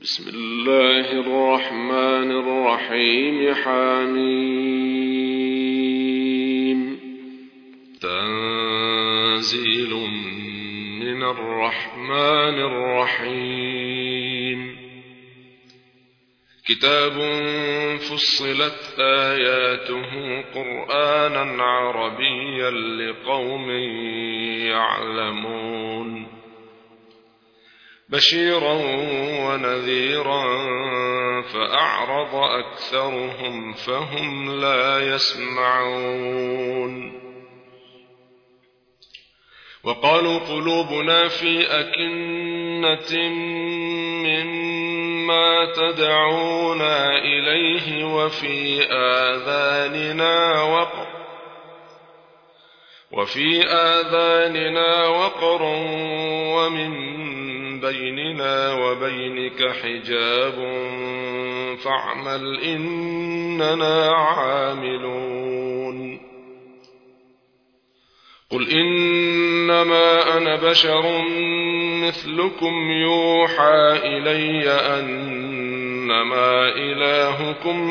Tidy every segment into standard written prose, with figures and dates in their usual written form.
بسم الله الرحمن الرحيم. حميم. تنزيل من الرحمن الرحيم. كتاب فصلت آياته قرآنا عربيا لقوم يعلمون بشيرا ونذيرا فأعرض أكثرهم فهم لا يسمعون. وقالوا قلوبنا في أكنة مما تدعونا إليه وفي آذاننا وقر ومن بيننا وبينك حجاب فاعمل إننا عاملون. قل إنما أنا بشر مثلكم يوحى إلي أنما إلهكم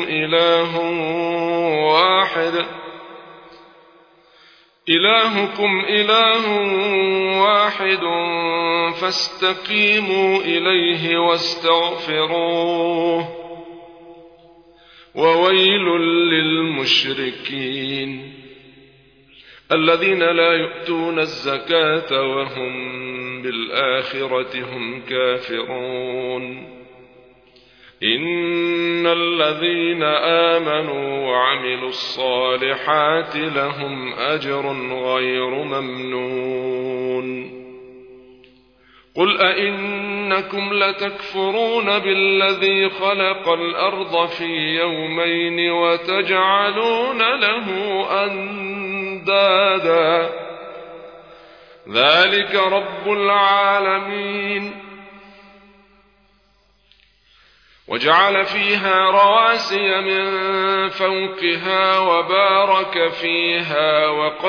إله واحد فاستقيموا إليه واستغفروه وويل للمشركين الذين لا يؤتون الزكاة وهم بالآخرة هم كافرون. إن الذين آمنوا وعملوا الصالحات لهم أجر غير ممنون. قل أئنكم لتكفرون بالذي خلق الأرض في يومين وتجعلون له أندادا ذلك رب العالمين. وجعل فيها رواسي من فوقها وبارك فيها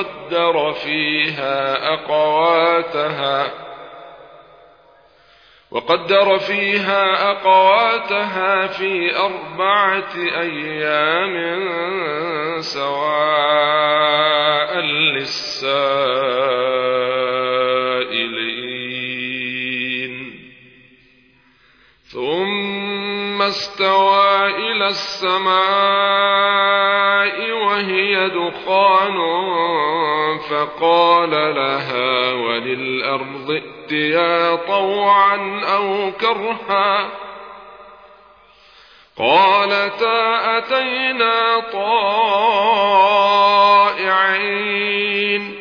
وقدر فيها أقواتها في 4 أيام سواء للسائلين. ثم استوى إلى السماء وهي دخان فقال لها وللأرض ائتيا طوعا أو كرها قالتا أتينا طائعين.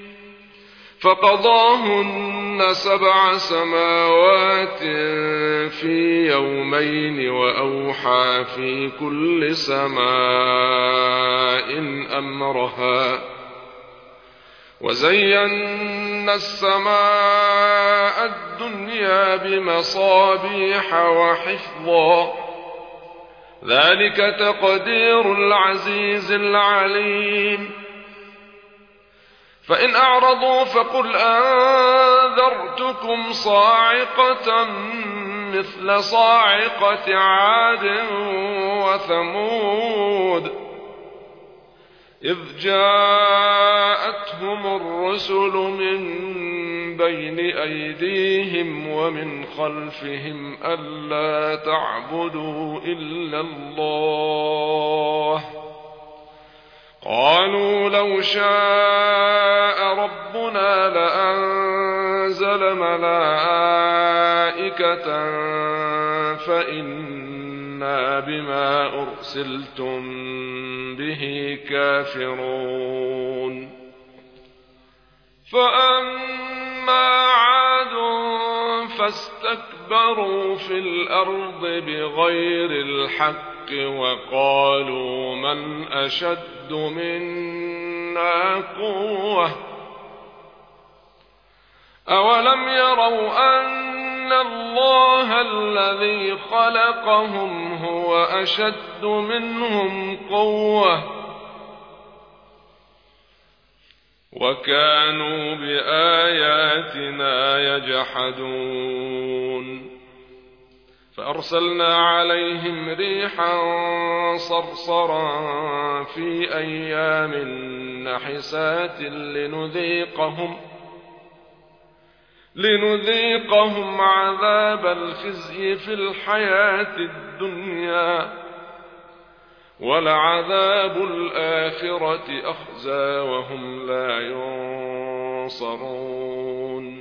فقضاهن 7 سماوات في يومين وأوحى في كل سماء أمرها وزينا السماء الدنيا بمصابيح وحفظا ذلك تقدير العزيز العليم. فإن أعرضوا فقل أنذرتكم صاعقة مثل صاعقة عاد وثمود إذ جاءتهم الرسل من بين أيديهم ومن خلفهم ألا تعبدوا إلا الله قالوا لو شاء ربنا لأنزل ملائكة فإنا بما أرسلتم به كافرون. فأما عاد فاستكبروا في الأرض بغير الحق وقالوا من أشد منا قوة أولم يروا أن الله الذي خلقهم هو أشد منهم قوة وكانوا بآياتنا يجحدون فأرسلنا عليهم ريحا صرصرا في أيام نحسات لنذيقهم عذاب الخزي في الحياة الدنيا، ولعذاب الآخرة أخزى وهم لا ينصرون.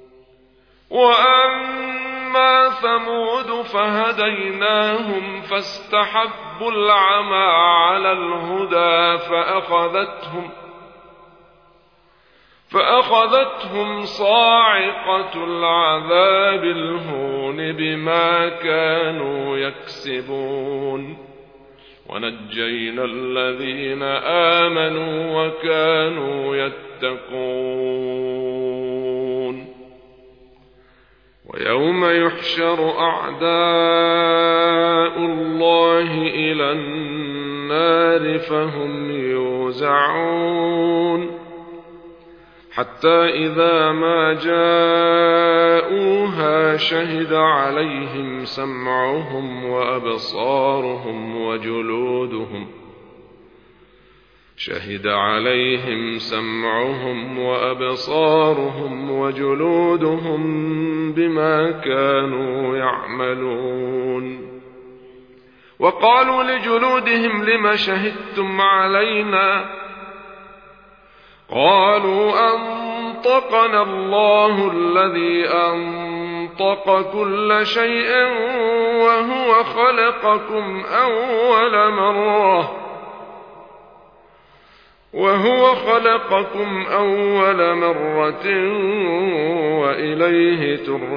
وأما ثمود فهديناهم فاستحبوا العمى على الهدى فأخذتهم صاعقة العذاب الهون بما كانوا يكسبون، ونجينا الذين آمنوا وكانوا يتقون. ويوم يحشر أعداء الله إلى النار فهم يوزعون، حتى إذا ما جاءوها شهد عليهم سمعهم وأبصارهم وجلودهم بما كانوا يعملون. وقالوا لجلودهم لم شهدتم علينا؟ قالوا أنطقنا الله الذي أنطق كل شيء وهو خلقكم أول مرة وإليه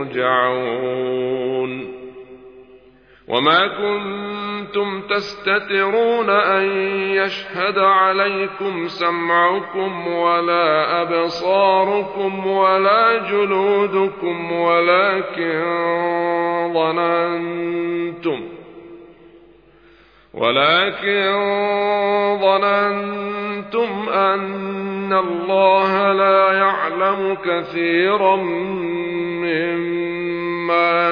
ترجعون. وما كنتم تستترون أن يشهد عليكم سمعكم ولا أبصاركم ولا جلودكم ولكن ظننتم أن الله لا يعلم كثيرا مما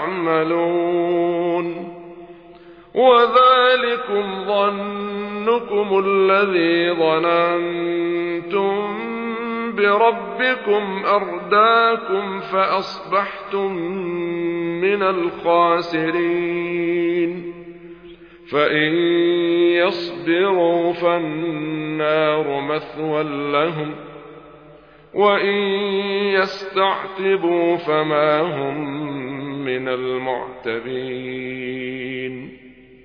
تعملون. وذلكم ظنكم الذي ظننتم بربكم أرداكم فأصبحتم من الخاسرين. فإن يصبروا فالنار مثوى لهم وإن يستعتبوا فما هم من المعتبين.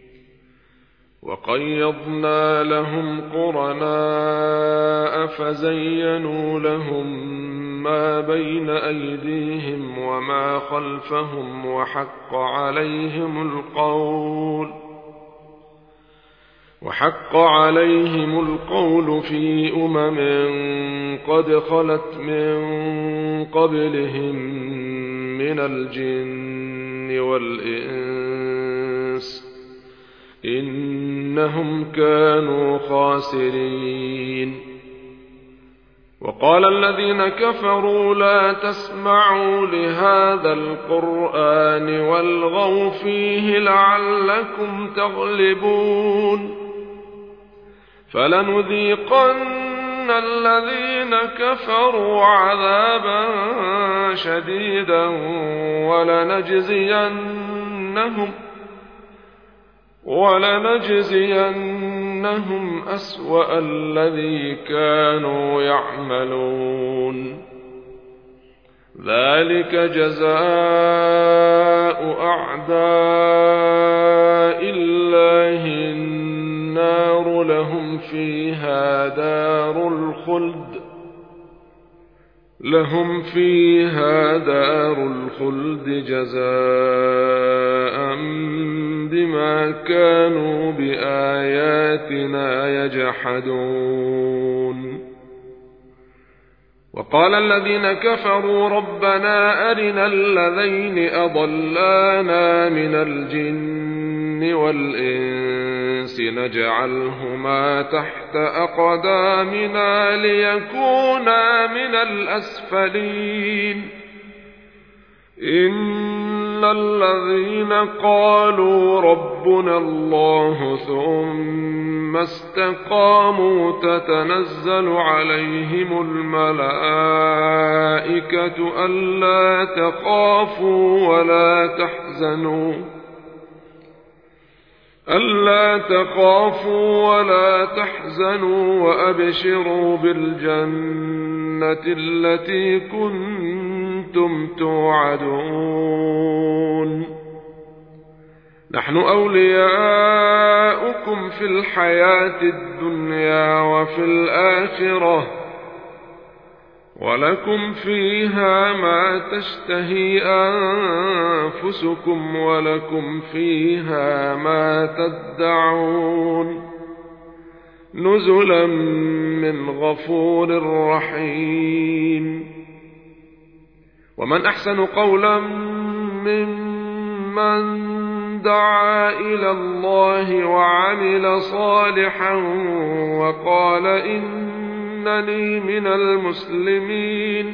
وقيضنا لهم قرناء فزينوا لهم ما بين أيديهم وما خلفهم وحق عليهم القول في قد خلت من قبلهم من الجن والإنس إنهم كانوا خاسرين. وقال الذين كفروا لا تسمعوا لهذا القرآن والغوا فيه لعلكم تغلبون. فلنذيقن الذين كفروا عذابا شديدا ولنجزينهم أسوأ الذي كانوا يعملون. ذلك جزاء أعداء الله النار لهم فيها دار الخلد جزاء بما كانوا بآياتنا يجحدون. وقال الذين كفروا ربنا أرنا الذين أضلانا من الجن والإنس نجعلهما تحت أقدامنا ليكونا من الأسفلين. إن الذين قالوا ربنا الله ثم استقاموا تتنزل عليهم الملائكة ألا تخافوا ولا تحزنوا وأبشروا بالجنة التي كنتم توعدون نحن أولياؤكم في الحياة الدنيا وفي الآخرة ولكم فيها ما تشتهي أنفسكم ولكم فيها ما تدعون نزلا من غفور رحيم ومن أحسن قولا ممن دعا إلى الله وعمل صالحا وقال إنني من المسلمين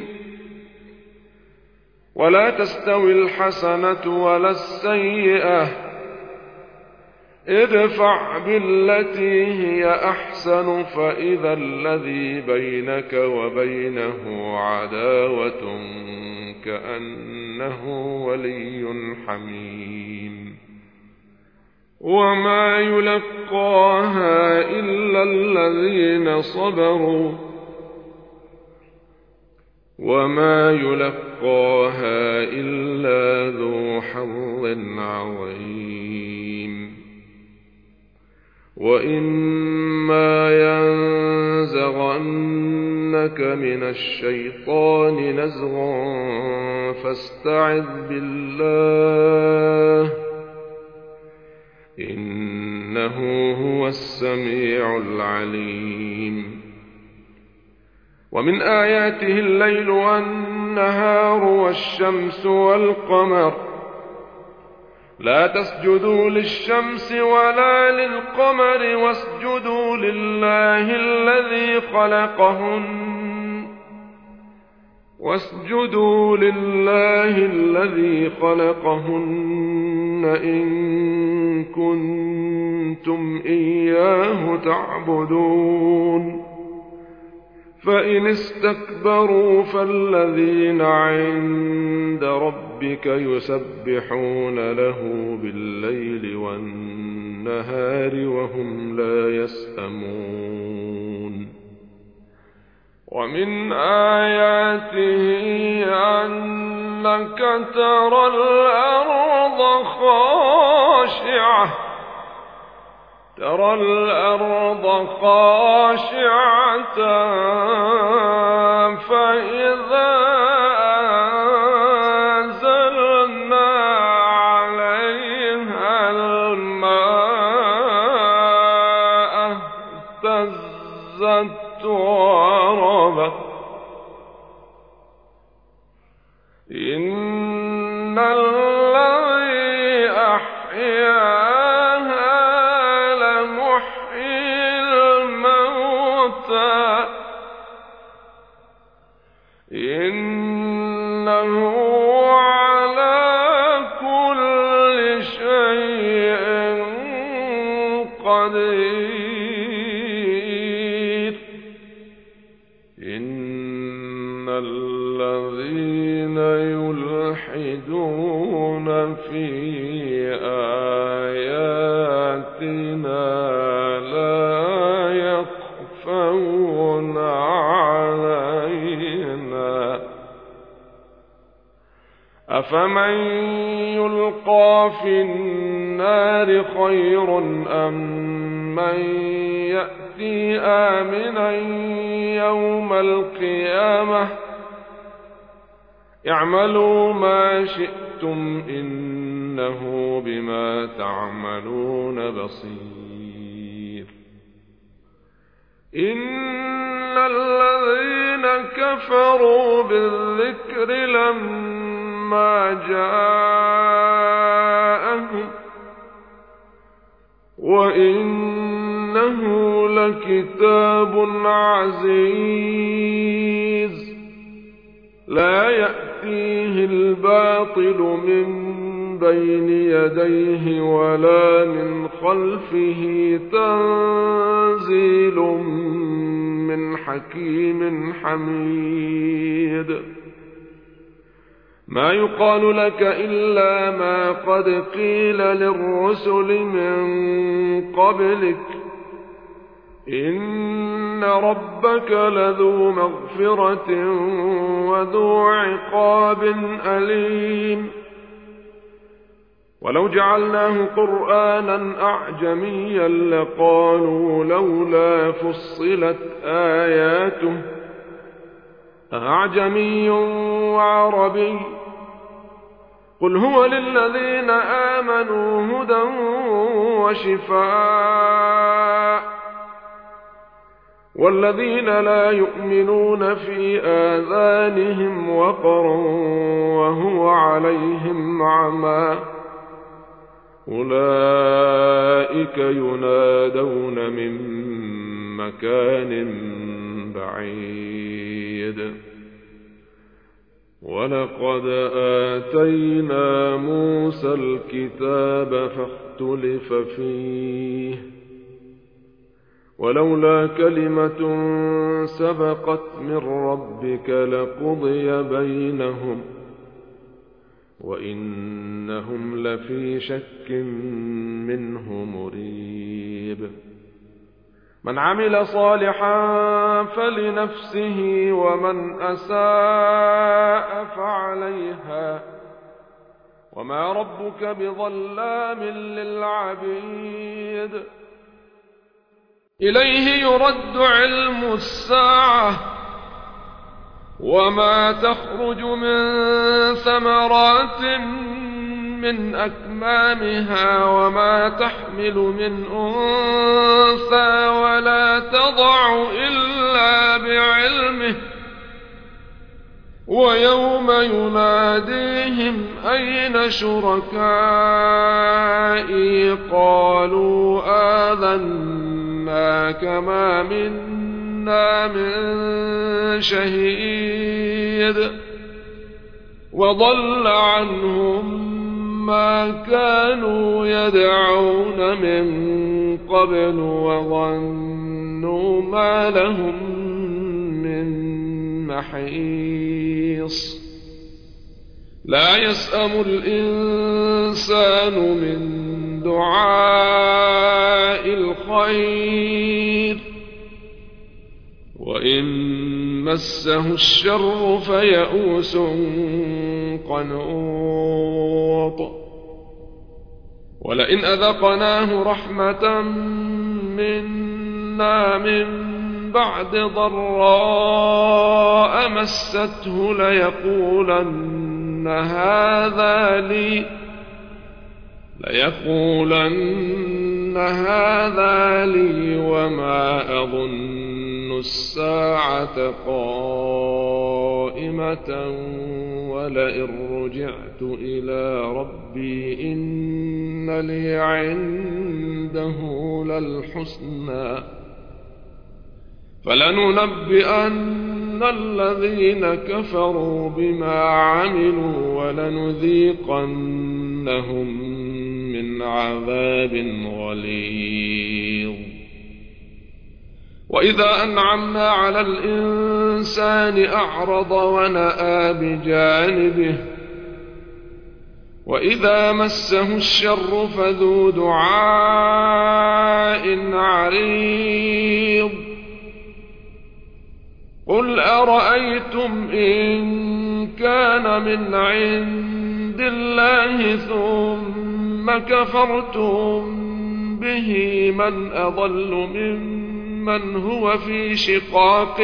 ولا تستوي الحسنة ولا السيئة ادفع بالتي هي أحسن فإذا الذي بينك وبينه عداوة كأنه ولي حميم وما يلقاها إلا الذين صبروا وما يلقاها إلا ذو حظ عظيم وإما ينزغنك من الشيطان نزغ فاستعذ بالله إنه هو السميع العليم ومن آياته الليل والنهار والشمس والقمر لا تسجدوا للشمس ولا للقمر واسجدوا لله الذي خلقهن إن كنتم إياه تعبدون فإن استكبروا فالذين عند ربك يسبحون له بالليل والنهار وهم لا يسأمون ومن آياته أنك ترى الأرض خاشعة فإذا أنزلنا عليها الماء اهتزت وربت إن الذي أحياها لمحيي الموتى إنه على كل شيء قدير إن الذين يلحدون في آياتنا لا يخفون علينا أفمن يلقى في النار خير أم من يأتي آمنا يوم القيامة اعملوا ما شئتم إنه بما تعملون بصير إن الذين كفروا بالذكر لما جاءهم وإنه لكتاب عزيز لا يأتيه الباطل من بين يديه ولا من خلفه تنزيل من حكيم حميد ما يقال لك إلا ما قد قيل للرسل من قبلك إن ربك لذو مغفرة وذو عقاب أليم ولو جعلناه قرآنا أعجميا لقالوا لولا فصلت آياته أعجمي وعربي قل هو للذين آمنوا هدى وشفاء والذين لا يؤمنون في آذانهم وقر وهو عليهم عمى أولئك ينادون من مكان بعيد ولقد آتينا موسى الكتاب فاختلف فيه ولولا كلمة سبقت من ربك لقضي بينهم وإنهم لفي شك منه مريب من عمل صالحا فلنفسه ومن أساء فعليها وما ربك بظلام للعبيد إليه يرد علم الساعة وما تخرج من ثمرات من أكمامها وما تحمل من أنثى ولا تضع إلا بعلمه ويوم يناديهم أين شركائي قالوا آذناك ما منا من شهيد وضل عنهم ما كانوا يدعون من قبل وظنوا ما لهم من محيص لا يسأم الإنسان من دعاء الخير وإن مسه الشر فيئوس قنوط ولئن أذقناه رحمة منا من بعد ضراء مسته ليقولن هذا لي وما أظن الساعة قائمة ولئن رجعت إلى ربي إن لي عنده للحسنى فلننبئن الذين كفروا بما عملوا ولنذيقنهم من عذاب غليظ وإذا أنعمنا على الإنسان أعرض ونأى بجانبه وإذا مسه الشر فذو دعاء عريض قل أرأيتم إن كان من عند الله ثم كفرتم به من أضل ممن هو في شقاق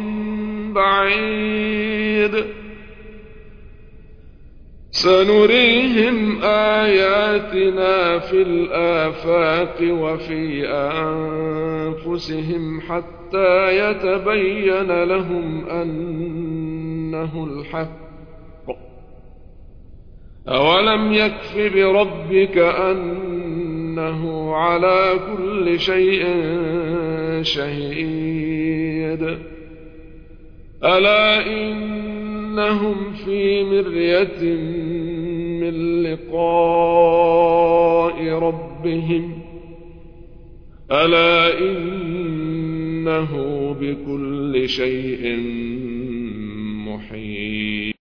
بعيد سنريهم آياتنا في الآفاق وفي أنفسهم حتى يتبين لهم أنه الحق أولم يكف بربك أنه على كل شيء شهيد ألا إنهم في مرية من لقاء ربهم ألا إنه بكل شيء محيط